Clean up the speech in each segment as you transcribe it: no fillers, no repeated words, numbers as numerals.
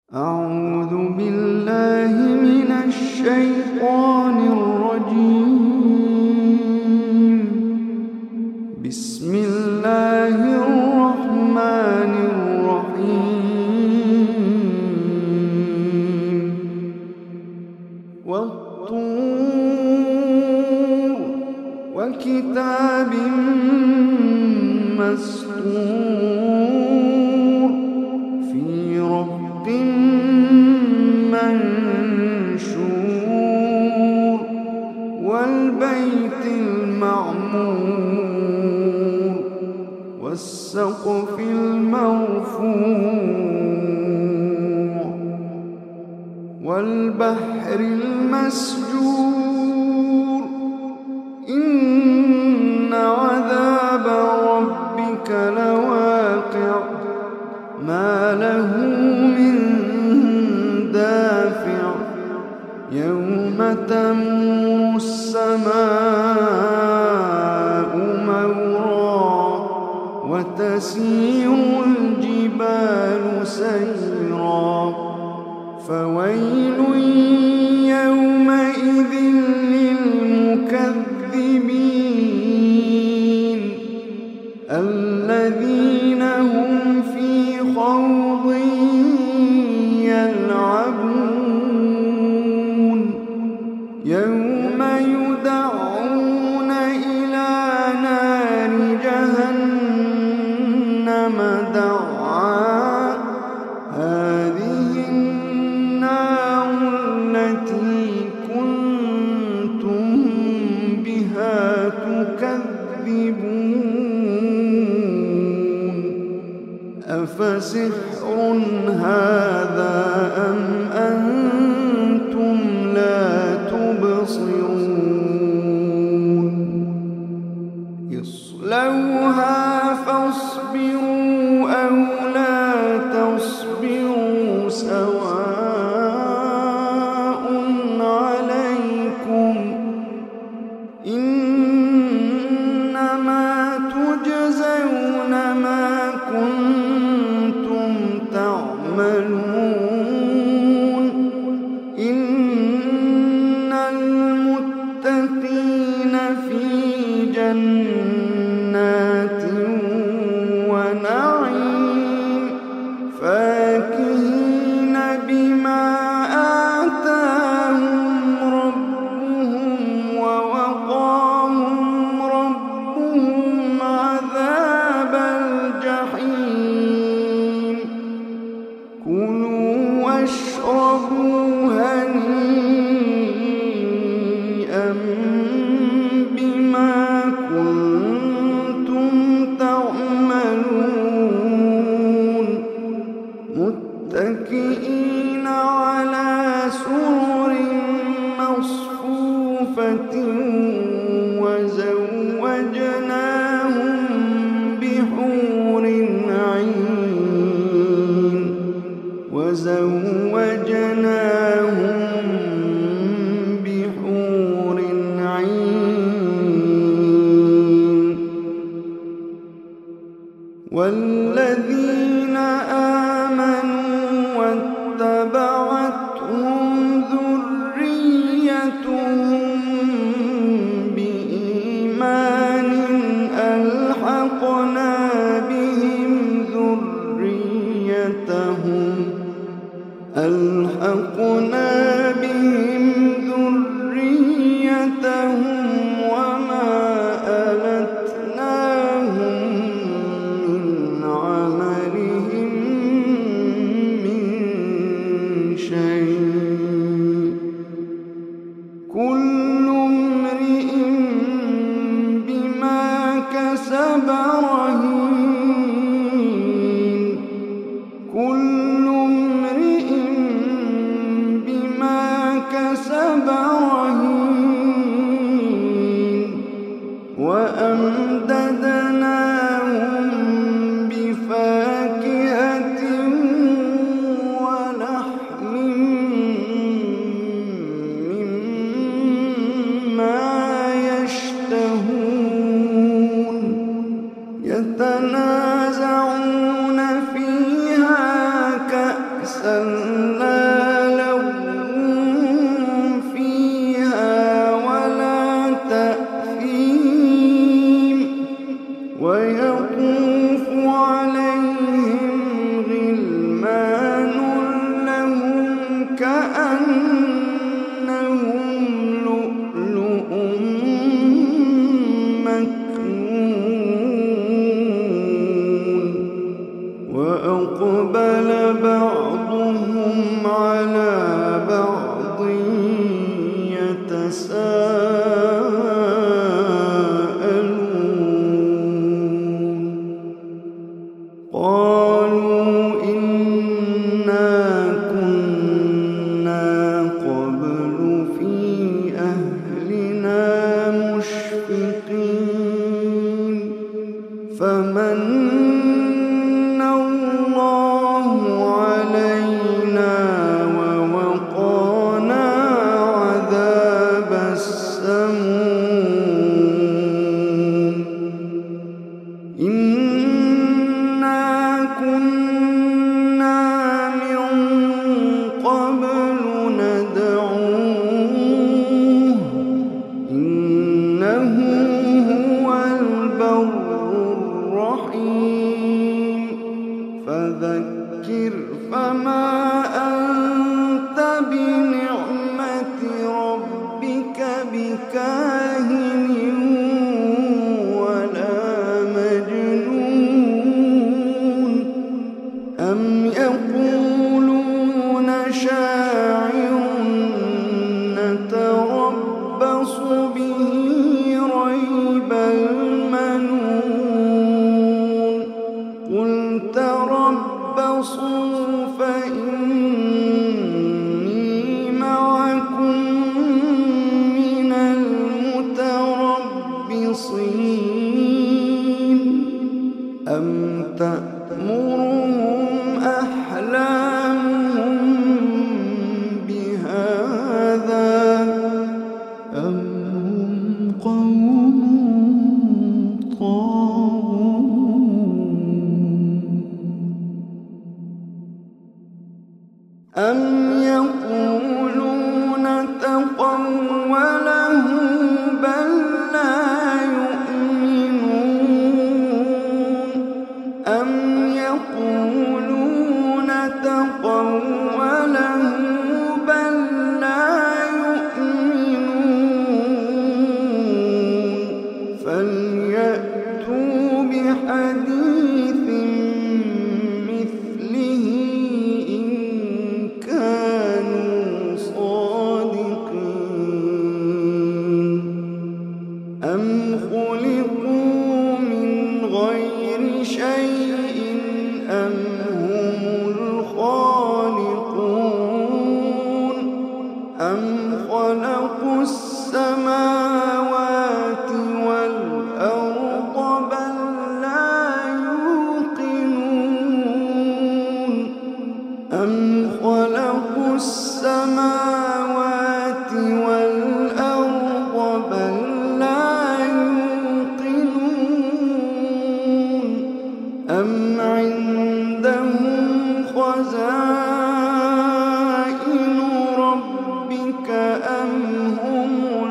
أعوذ بالله من الشيطان الرجيم. بسم الله الرحمن الرحيم. والطور وكتاب مسطور في رق منشور والبيت المعمور والسقف المرفوع والبحر المسجور إن عذاب ربك لواقع ما له من دافع يوم تمور السماء مورا وتسير الجبال سيرا فويل يومئذ للمكذبين الذين هم في خوض يلعبون يوم يدعون إلى نار جهنم دعا هذه النار التي كنتم بها تكذبون أفسحر هذا أم أنتم لا تبصرون اصلوها فاصبروا أو لا تصبروا سواء عليكم إنما تجزون ما كنتم تعملون إن المتقين في جنات ونعيم فاكهين بما آتاهم ربهم ووقاهم ربهم عذاب الجحيم كلوا واشربوا هنيئا بما كنتم تعملون متكئين على سرر مصفوفة وزوجناهم بحور عين والذين آمنوا واتبعتهم ذريتهم بإيمان ألحقنا بهم ذريتهم وما ألتناهم من عملهم من شيء كل امرئ بما كسب رهين كل امرئ بما كسب رهين لا لغو فيها ولا تأثيم ويطوف عليهم غلمان لهم كأنهم لؤلؤ مكنون وأقبل بعضهم على بعض يتساءلون قالوا إنا كنا قبل في أهلنا مشفقين فمن الله علينا ووقانا عذاب السموم إنا كنا من قبل ندعوه إنه هو البر الرحيم فذكر فما أنت بنعمة ربك بكاهن ولا مجنون أم يقولون شاعر نتربص به ريب المنون قل تربصوا فإني معكم من المتربصين أم تأمرهم أحلامهم بهذا أم هم قوم طاغون أم يقولون تقوله بل لا يؤمنون أم يقولون تقوله بل لا يؤمنون فليأتوا بحديث مثله إن كانوا صادقين أم خلقوا من غير شيء أم هم الخالقون أم خلقوا السماوات والأرض بل لا يوقنون أم خلقوا السماوات والأرض بل لا يوقنون أم عندهم خزائن ربك أم هم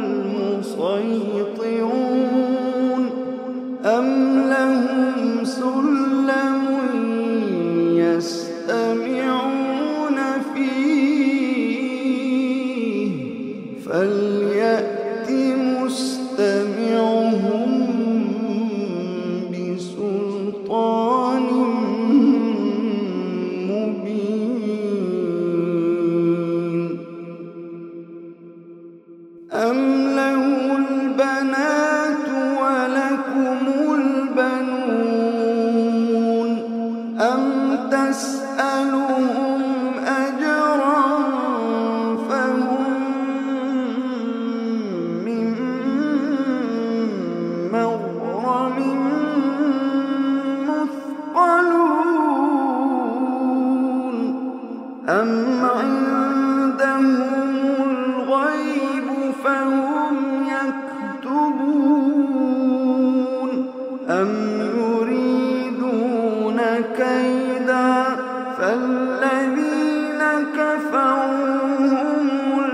المسيطرون أم لهم سلم يستمعون فيه فليأت مستمعهم بسلطان مبين أم له البنات ولكم البنون أم تسألهم أجرا فهم من مغرم مثقلون أم عندهم الغيب فهم يكتبون أم يريدون كيدا فالذين كفروا هم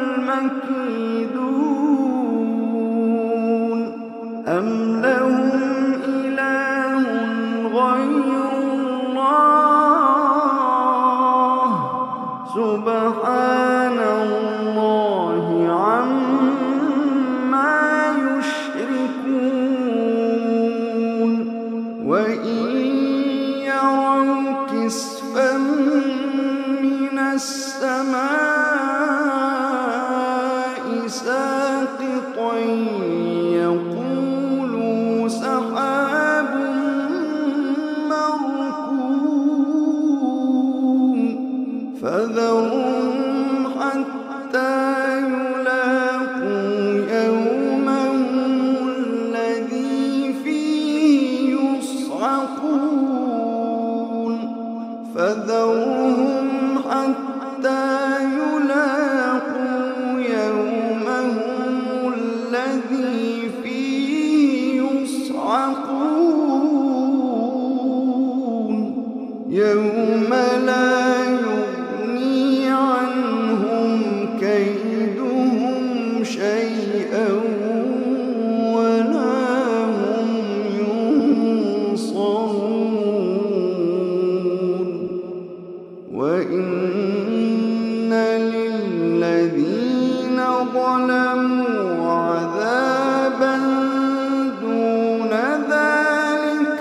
المكيدون أم لهم إله غير الله سبحان الله عما يشركون وإن يروا كسفا من السماء ساقطا يقولوا سحاب مركوم فذرهم حتى يلاقوا يومهم الذي فيه يصعقون فذرهم حتى يلاقوا يومهم الذي فيه يصعقون يوم لا يغني عنهم كيدهم شيئا ولا هم ينصرون وإن للذين ظلموا عذابا دون ذلك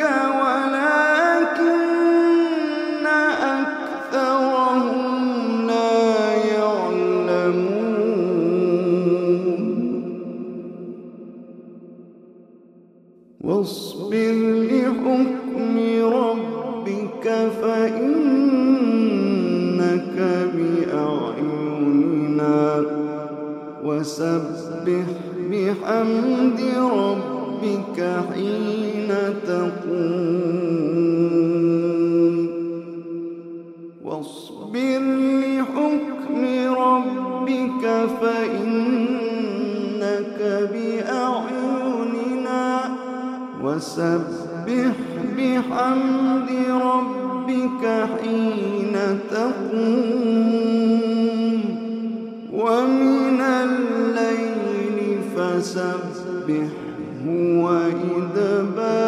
ولكن أكثرهم لا يعلمون واصبر لحكم ربك فإنك بأعيننا وسبح بحمد ربك حين تقوم واصبر لحكم ربك فإنك بأعيننا وسبح بحمد ربك حين تقوم ومن الليل فسبحه وإدبار